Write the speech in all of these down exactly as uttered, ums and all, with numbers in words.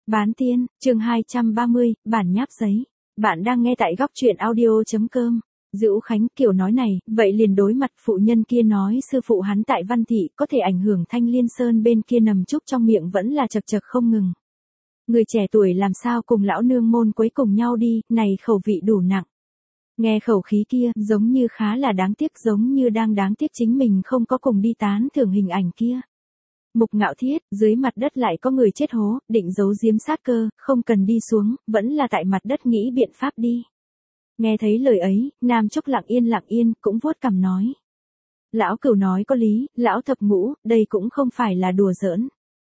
Bán tiên, chương hai trăm ba mươi, bản nháp giấy. Bạn đang nghe tại góc truyện audio.com. Dữu Khánh kiểu nói này, vậy liền đối mặt phụ nhân kia nói sư phụ hắn tại Văn Thị có thể ảnh hưởng Thanh Liên Sơn bên kia nằm chúc trong miệng vẫn là chật chật không ngừng. Người trẻ tuổi làm sao cùng lão nương môn quấy cùng nhau đi, này khẩu vị đủ nặng. Nghe khẩu khí kia, giống như khá là đáng tiếc, giống như đang đáng tiếc chính mình không có cùng đi tán thưởng hình ảnh kia. Mục Ngạo Thiết, dưới mặt đất lại có người chết hố, định giấu giếm sát cơ, không cần đi xuống, vẫn là tại mặt đất nghĩ biện pháp đi. Nghe thấy lời ấy, Nam Trúc lặng yên lặng yên, cũng vuốt cằm nói. Lão Cửu nói có lý, lão thập ngũ, đây cũng không phải là đùa giỡn.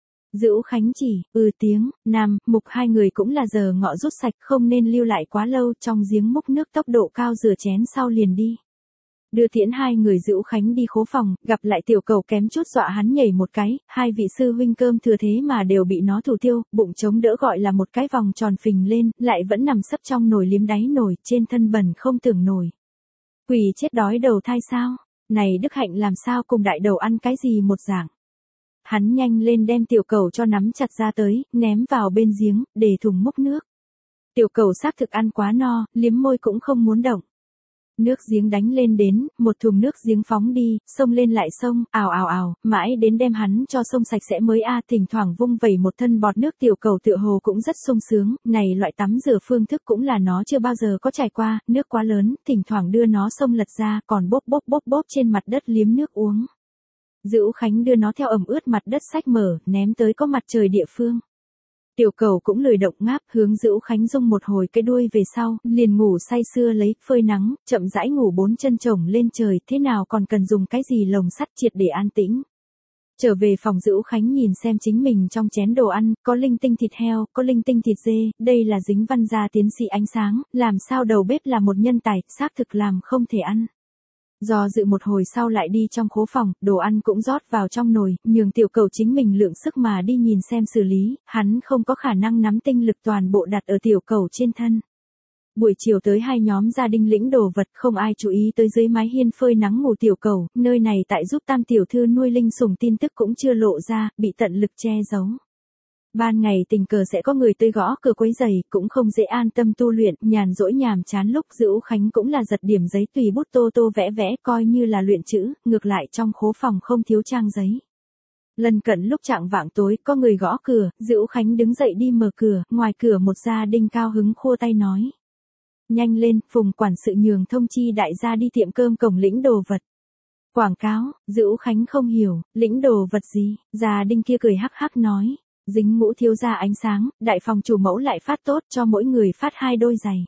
Dữu Khánh chỉ, ừ tiếng, Nam, Mục hai người cũng là giờ ngọ rút sạch, không nên lưu lại quá lâu, trong giếng múc nước tốc độ cao rửa chén sau liền đi. Đưa tiễn hai người Dữu Khánh đi khố phòng, gặp lại tiểu cầu kém chút dọa hắn nhảy một cái, hai vị sư huynh cơm thừa thế mà đều bị nó thủ tiêu, bụng chống đỡ gọi là một cái vòng tròn phình lên, lại vẫn nằm sấp trong nồi liếm đáy nồi, trên thân bẩn không tưởng nổi. Quỷ chết đói đầu thai sao? Này Đức Hạnh làm sao cùng đại đầu ăn cái gì một dạng? Hắn nhanh lên đem tiểu cầu cho nắm chặt ra tới, ném vào bên giếng, để thùng múc nước. Tiểu cầu xác thực ăn quá no, liếm môi cũng không muốn động. Nước giếng đánh lên đến, một thùng nước giếng phóng đi, xông lên lại xông, ào ào ào, mãi đến đem hắn cho xông sạch sẽ mới a, thỉnh thoảng vung vẩy một thân bọt nước tiểu cầu tựa hồ cũng rất sung sướng, này loại tắm rửa phương thức cũng là nó chưa bao giờ có trải qua, nước quá lớn, thỉnh thoảng đưa nó xông lật ra, còn bốp bốp bốp bốp trên mặt đất liếm nước uống. Dữu Khánh đưa nó theo ẩm ướt mặt đất xách mở, ném tới có mặt trời địa phương. Tiểu cầu cũng lười động ngáp, hướng Dữu Khánh rung một hồi cái đuôi về sau, liền ngủ say sưa lấy, phơi nắng, chậm rãi ngủ bốn chân chồng lên trời, thế nào còn cần dùng cái gì lồng sắt triệt để an tĩnh. Trở về phòng Dữu Khánh nhìn xem chính mình trong chén đồ ăn, có linh tinh thịt heo, có linh tinh thịt dê, đây là dính văn gia tiến sĩ ánh sáng, làm sao đầu bếp là một nhân tài, xác thực làm không thể ăn. Do dự một hồi sau lại đi trong khố phòng, đồ ăn cũng rót vào trong nồi, nhường tiểu cầu chính mình lượng sức mà đi nhìn xem xử lý, hắn không có khả năng nắm tinh lực toàn bộ đặt ở tiểu cầu trên thân. Buổi chiều tới hai nhóm gia đình lĩnh đồ vật, không ai chú ý tới dưới mái hiên phơi nắng ngủ tiểu cầu, nơi này tại giúp tam tiểu thư nuôi linh sủng tin tức cũng chưa lộ ra, bị tận lực che giấu. Ban ngày tình cờ sẽ có người tới gõ cửa quấy giày, cũng không dễ an tâm tu luyện, nhàn rỗi nhàm chán lúc Dữu Khánh cũng là giật điểm giấy tùy bút tô tô vẽ vẽ, coi như là luyện chữ, ngược lại trong khố phòng không thiếu trang giấy. Lần cận lúc chạng vạng tối, có người gõ cửa, Dữu Khánh đứng dậy đi mở cửa, ngoài cửa một gia đình cao hứng khua tay nói. Nhanh lên, Phùng quản sự nhường thông chi đại gia đi tiệm cơm cổng lĩnh đồ vật. Quảng cáo, Dữu Khánh không hiểu, lĩnh đồ vật gì, gia đình kia cười hắc hắc nói. Dính Ngũ thiếu gia ánh sáng, đại phòng chủ mẫu lại phát tốt cho mỗi người phát hai đôi giày.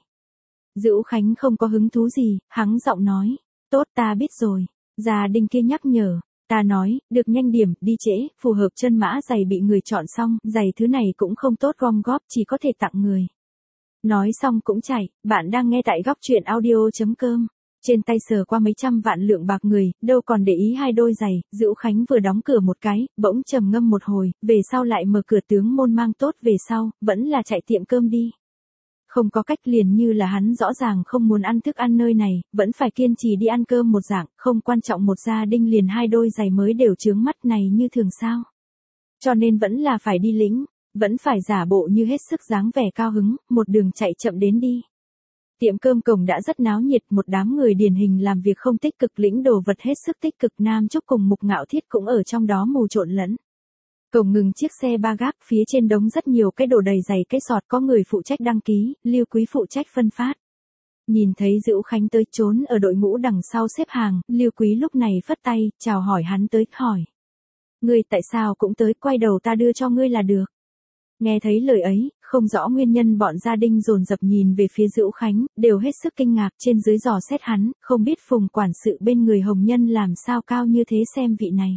Dữu Khánh không có hứng thú gì, hắng giọng nói, tốt ta biết rồi. Gia đình kia nhắc nhở, ta nói, được nhanh điểm, đi trễ, phù hợp chân mã giày bị người chọn xong, giày thứ này cũng không tốt gom góp, chỉ có thể tặng người. Nói xong cũng chạy, bạn đang nghe tại góc truyện audio.com. Trên tay sờ qua mấy trăm vạn lượng bạc người, đâu còn để ý hai đôi giày, Dữu Khánh vừa đóng cửa một cái, bỗng trầm ngâm một hồi, về sau lại mở cửa tướng môn mang tốt về sau, vẫn là chạy tiệm cơm đi. Không có cách liền như là hắn rõ ràng không muốn ăn thức ăn nơi này, vẫn phải kiên trì đi ăn cơm một dạng, không quan trọng một gia đình liền hai đôi giày mới đều chướng mắt này như thường sao. Cho nên vẫn là phải đi lĩnh, vẫn phải giả bộ như hết sức dáng vẻ cao hứng, một đường chạy chậm đến đi. Tiệm cơm cổng đã rất náo nhiệt, một đám người điển hình làm việc không tích cực lĩnh đồ vật hết sức tích cực, Nam Trúc cùng Mục Ngạo Thiết cũng ở trong đó mù trộn lẫn. Cổng ngừng chiếc xe ba gác, phía trên đống rất nhiều cái đồ đầy giày cái sọt, có người phụ trách đăng ký, Lưu Quý phụ trách phân phát. Nhìn thấy Dữu Khánh tới trốn ở đội ngũ đằng sau xếp hàng, Lưu Quý lúc này phất tay, chào hỏi hắn tới, hỏi. Ngươi tại sao cũng tới, quay đầu ta đưa cho ngươi là được. Nghe thấy lời ấy, không rõ nguyên nhân bọn gia đình dồn dập nhìn về phía Dữu Khánh, đều hết sức kinh ngạc, trên dưới dò xét hắn, không biết Phùng quản sự bên người hồng nhân làm sao cao như thế xem vị này.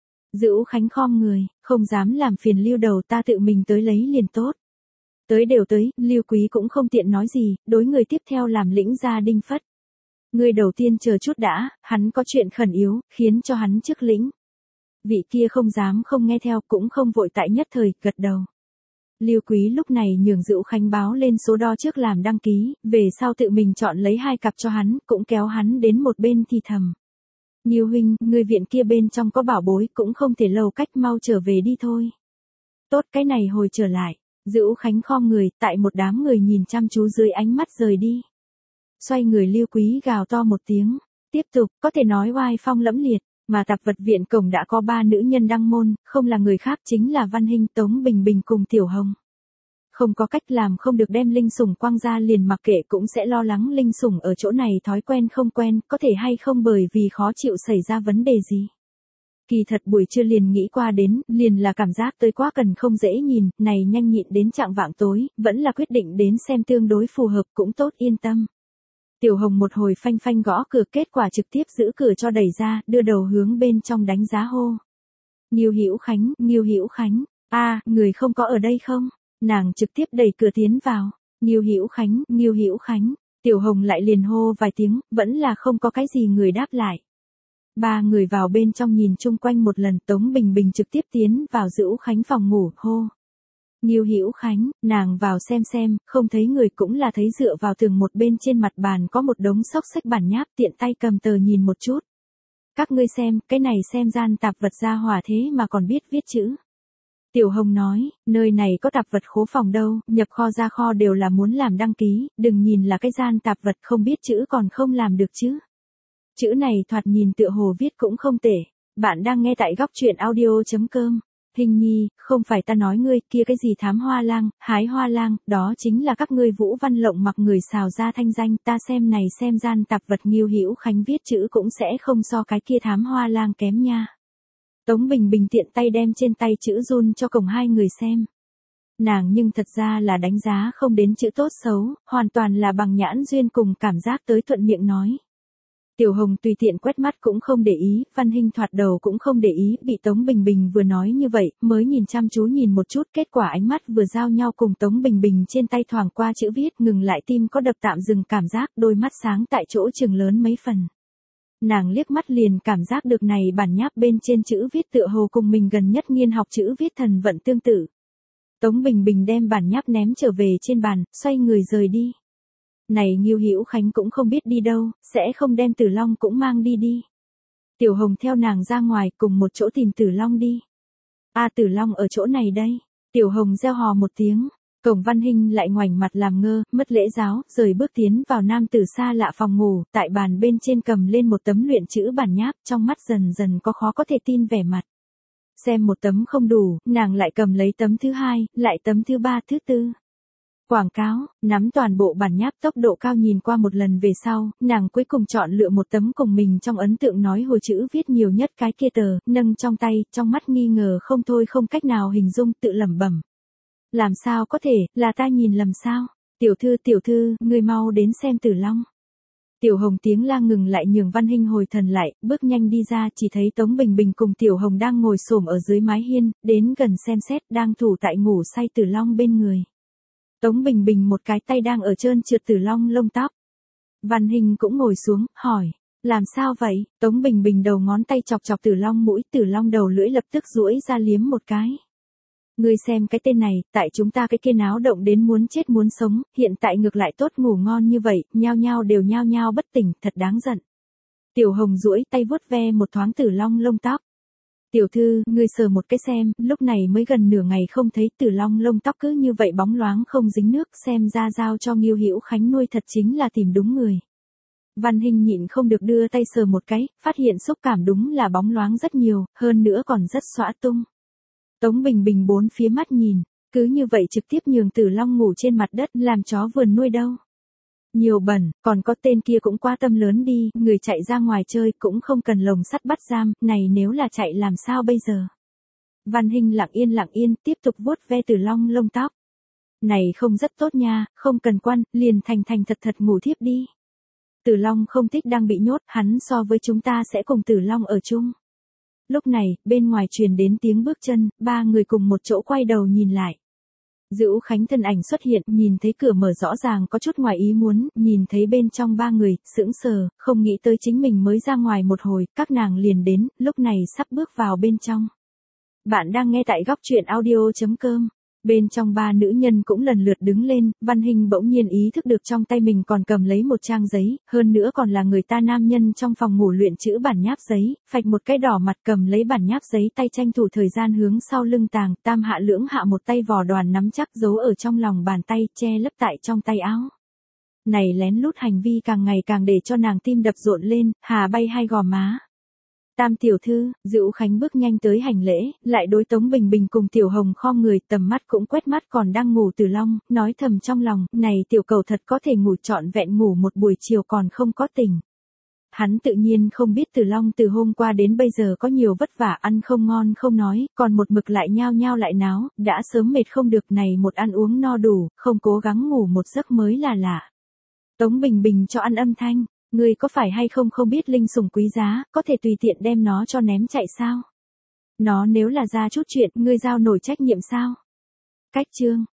Dữu Khánh khom người, không dám làm phiền Lưu đầu, ta tự mình tới lấy liền tốt. Tới đều tới, Lưu Quý cũng không tiện nói gì, đối người tiếp theo làm lĩnh gia đình phất. Người đầu tiên chờ chút đã, hắn có chuyện khẩn yếu, khiến cho hắn trước lĩnh. Vị kia không dám không nghe theo, cũng không vội tại nhất thời, gật đầu. Lưu Quý lúc này nhường Dữu Khánh báo lên số đo trước làm đăng ký, về sau tự mình chọn lấy hai cặp cho hắn, cũng kéo hắn đến một bên thì thầm. Nghiêu huynh, người viện kia bên trong có bảo bối, cũng không thể lâu cách, mau trở về đi thôi. Tốt, cái này hồi trở lại. Dữu Khánh khom người, tại một đám người nhìn chăm chú dưới ánh mắt rời đi. Xoay người Lưu Quý gào to một tiếng. Tiếp tục, có thể nói oai phong lẫm liệt, mà tạp vật viện cổng đã có ba nữ nhân đăng môn, không là người khác chính là Văn Hinh, Tống Bình Bình cùng Tiểu Hồng. Không có cách làm không được đem linh sủng quăng ra liền mặc kệ cũng sẽ lo lắng linh sủng ở chỗ này thói quen không quen, có thể hay không bởi vì khó chịu xảy ra vấn đề gì. Kỳ thật buổi trưa liền nghĩ qua đến, liền là cảm giác tới quá cần không dễ nhìn, này nhanh nhịn đến trạng vạng tối, vẫn là quyết định đến xem tương đối phù hợp cũng tốt yên tâm. Tiểu Hồng một hồi phanh phanh gõ cửa, kết quả trực tiếp giữ cửa cho đẩy ra, đưa đầu hướng bên trong đánh giá hô. Ngưu Hữu Khánh, Ngưu Hữu Khánh, a, người không có ở đây không? Nàng trực tiếp đẩy cửa tiến vào. Ngưu Hữu Khánh, Ngưu Hữu Khánh, Tiểu Hồng lại liền hô vài tiếng, vẫn là không có cái gì người đáp lại. Ba người vào bên trong nhìn chung quanh một lần, Tống Bình Bình trực tiếp tiến vào Dữu Khánh phòng ngủ, hô. Ngưu Hữu Khánh, nàng vào xem xem, không thấy người cũng là thấy dựa vào tường một bên trên mặt bàn có một đống xốc xách bản nháp, tiện tay cầm tờ nhìn một chút. Các ngươi xem, cái này xem gian tạp vật gia hỏa thế mà còn biết viết chữ. Tiểu Hồng nói, nơi này có tạp vật khố phòng đâu, nhập kho ra kho đều là muốn làm đăng ký, đừng nhìn là cái gian tạp vật không biết chữ còn không làm được chứ. Chữ này thoạt nhìn tựa hồ viết cũng không tệ. Bạn đang nghe tại góc truyện audio chấm com. Hình nhi, không phải ta nói ngươi kia cái gì thám hoa lang, hái hoa lang, đó chính là các ngươi Vũ Văn Lộng mặc người xào ra thanh danh, ta xem này xem gian tạp vật Ngưu Hữu Khánh viết chữ cũng sẽ không so cái kia thám hoa lang kém nha. Tống Bình Bình tiện tay đem trên tay chữ run cho cổng hai người xem. Nàng nhưng thật ra là đánh giá không đến chữ tốt xấu, hoàn toàn là bằng nhãn duyên cùng cảm giác tới thuận miệng nói. Tiểu Hồng tùy tiện quét mắt cũng không để ý, Văn Hinh thoạt đầu cũng không để ý, bị Tống Bình Bình vừa nói như vậy, mới nhìn chăm chú nhìn một chút, kết quả ánh mắt vừa giao nhau cùng Tống Bình Bình trên tay thoảng qua chữ viết, ngừng lại tim có đập tạm dừng cảm giác, đôi mắt sáng tại chỗ trừng lớn mấy phần. Nàng liếc mắt liền cảm giác được này bản nháp bên trên chữ viết tựa hồ cùng mình gần nhất nghiên học chữ viết thần vận tương tự. Tống Bình Bình đem bản nháp ném trở về trên bàn, xoay người rời đi. Này Ngưu Hữu Khánh cũng không biết đi đâu, sẽ không đem Tử Long cũng mang đi đi. Tiểu Hồng theo nàng ra ngoài cùng một chỗ tìm Tử Long đi. A à, Tử Long ở chỗ này đây. Tiểu Hồng reo hò một tiếng. Cổng Văn Hinh lại ngoảnh mặt làm ngơ, mất lễ giáo, rời bước tiến vào nam tử xa lạ phòng ngủ, tại bàn bên trên cầm lên một tấm luyện chữ bản nháp, trong mắt dần dần có khó có thể tin vẻ mặt. Xem một tấm không đủ, nàng lại cầm lấy tấm thứ hai, lại tấm thứ ba, thứ tư. Quảng cáo, nắm toàn bộ bản nháp tốc độ cao nhìn qua một lần về sau, nàng cuối cùng chọn lựa một tấm cùng mình trong ấn tượng nói hồi chữ viết nhiều nhất cái kia tờ, nâng trong tay, trong mắt nghi ngờ không thôi không cách nào hình dung, tự lẩm bẩm. Làm sao có thể, là ta nhìn lầm sao? Tiểu thư tiểu thư, ngươi mau đến xem Tử Long. Tiểu Hồng tiếng la ngừng lại nhường Văn Hinh hồi thần lại, bước nhanh đi ra chỉ thấy Tống Bình Bình cùng Tiểu Hồng đang ngồi xổm ở dưới mái hiên, đến gần xem xét đang thủ tại ngủ say Tử Long bên người. Tống Bình Bình một cái tay đang ở trơn trượt Tử Long lông tóc. Văn Hinh cũng ngồi xuống, hỏi, làm sao vậy? Tống Bình Bình đầu ngón tay chọc chọc Tử Long mũi, Tử Long đầu lưỡi lập tức duỗi ra liếm một cái. Ngươi xem cái tên này, tại chúng ta cái kia náo động đến muốn chết muốn sống, hiện tại ngược lại tốt ngủ ngon như vậy, nhao nhao đều nhao nhao bất tỉnh, thật đáng giận. Tiểu Hồng duỗi tay vuốt ve một thoáng Tử Long lông tóc. Tiểu thư, ngươi sờ một cái xem, lúc này mới gần nửa ngày không thấy Tử Long lông tóc cứ như vậy bóng loáng không dính nước, xem ra giao cho Ngưu Hữu Khánh nuôi thật chính là tìm đúng người. Văn Hinh nhịn không được đưa tay sờ một cái, phát hiện xúc cảm đúng là bóng loáng rất nhiều, hơn nữa còn rất xõa tung. Tống Bình Bình bốn phía mắt nhìn, cứ như vậy trực tiếp nhường Tử Long ngủ trên mặt đất, làm chó vườn nuôi đâu. Nhiều bẩn, còn có tên kia cũng quá tâm lớn đi, người chạy ra ngoài chơi cũng không cần lồng sắt bắt giam, này nếu là chạy làm sao bây giờ. Văn Hinh lặng yên lặng yên, tiếp tục vuốt ve Tử Long lông tóc. Này không rất tốt nha, không cần quan, liền thành thành thật thật ngủ thiếp đi. Tử Long không thích đang bị nhốt, hắn so với chúng ta sẽ cùng Tử Long ở chung. Lúc này, bên ngoài truyền đến tiếng bước chân, ba người cùng một chỗ quay đầu nhìn lại. Dữu Khánh thân ảnh xuất hiện, nhìn thấy cửa mở rõ ràng có chút ngoài ý muốn, nhìn thấy bên trong ba người, sững sờ, không nghĩ tới chính mình mới ra ngoài một hồi, các nàng liền đến, lúc này sắp bước vào bên trong. Bạn đang nghe tại góc truyện audio chấm com. Bên trong ba nữ nhân cũng lần lượt đứng lên, Văn Hinh bỗng nhiên ý thức được trong tay mình còn cầm lấy một trang giấy, hơn nữa còn là người ta nam nhân trong phòng ngủ luyện chữ bản nháp giấy, phạch một cái đỏ mặt cầm lấy bản nháp giấy tay tranh thủ thời gian hướng sau lưng tàng, tam hạ lưỡng hạ một tay vò đoàn nắm chắc giấu ở trong lòng bàn tay, che lấp tại trong tay áo. Này lén lút hành vi càng ngày càng để cho nàng tim đập rộn lên, hà bay hai gò má. Tam tiểu thư, Dữu Khánh bước nhanh tới hành lễ, lại đối Tống Bình Bình cùng Tiểu Hồng khom người, tầm mắt cũng quét mắt còn đang ngủ Từ Long, nói thầm trong lòng, này tiểu cầu thật có thể ngủ trọn vẹn ngủ một buổi chiều còn không có tỉnh. Hắn tự nhiên không biết Từ Long từ hôm qua đến bây giờ có nhiều vất vả, ăn không ngon không nói, còn một mực lại nhao nhao lại náo, đã sớm mệt không được, này một ăn uống no đủ, không cố gắng ngủ một giấc mới là lạ. Tống Bình Bình cho ăn âm thanh. Ngươi có phải hay không không biết linh sủng quý giá, có thể tùy tiện đem nó cho ném chạy sao? Nó nếu là ra chút chuyện, ngươi giao nổi trách nhiệm sao? Cách chương.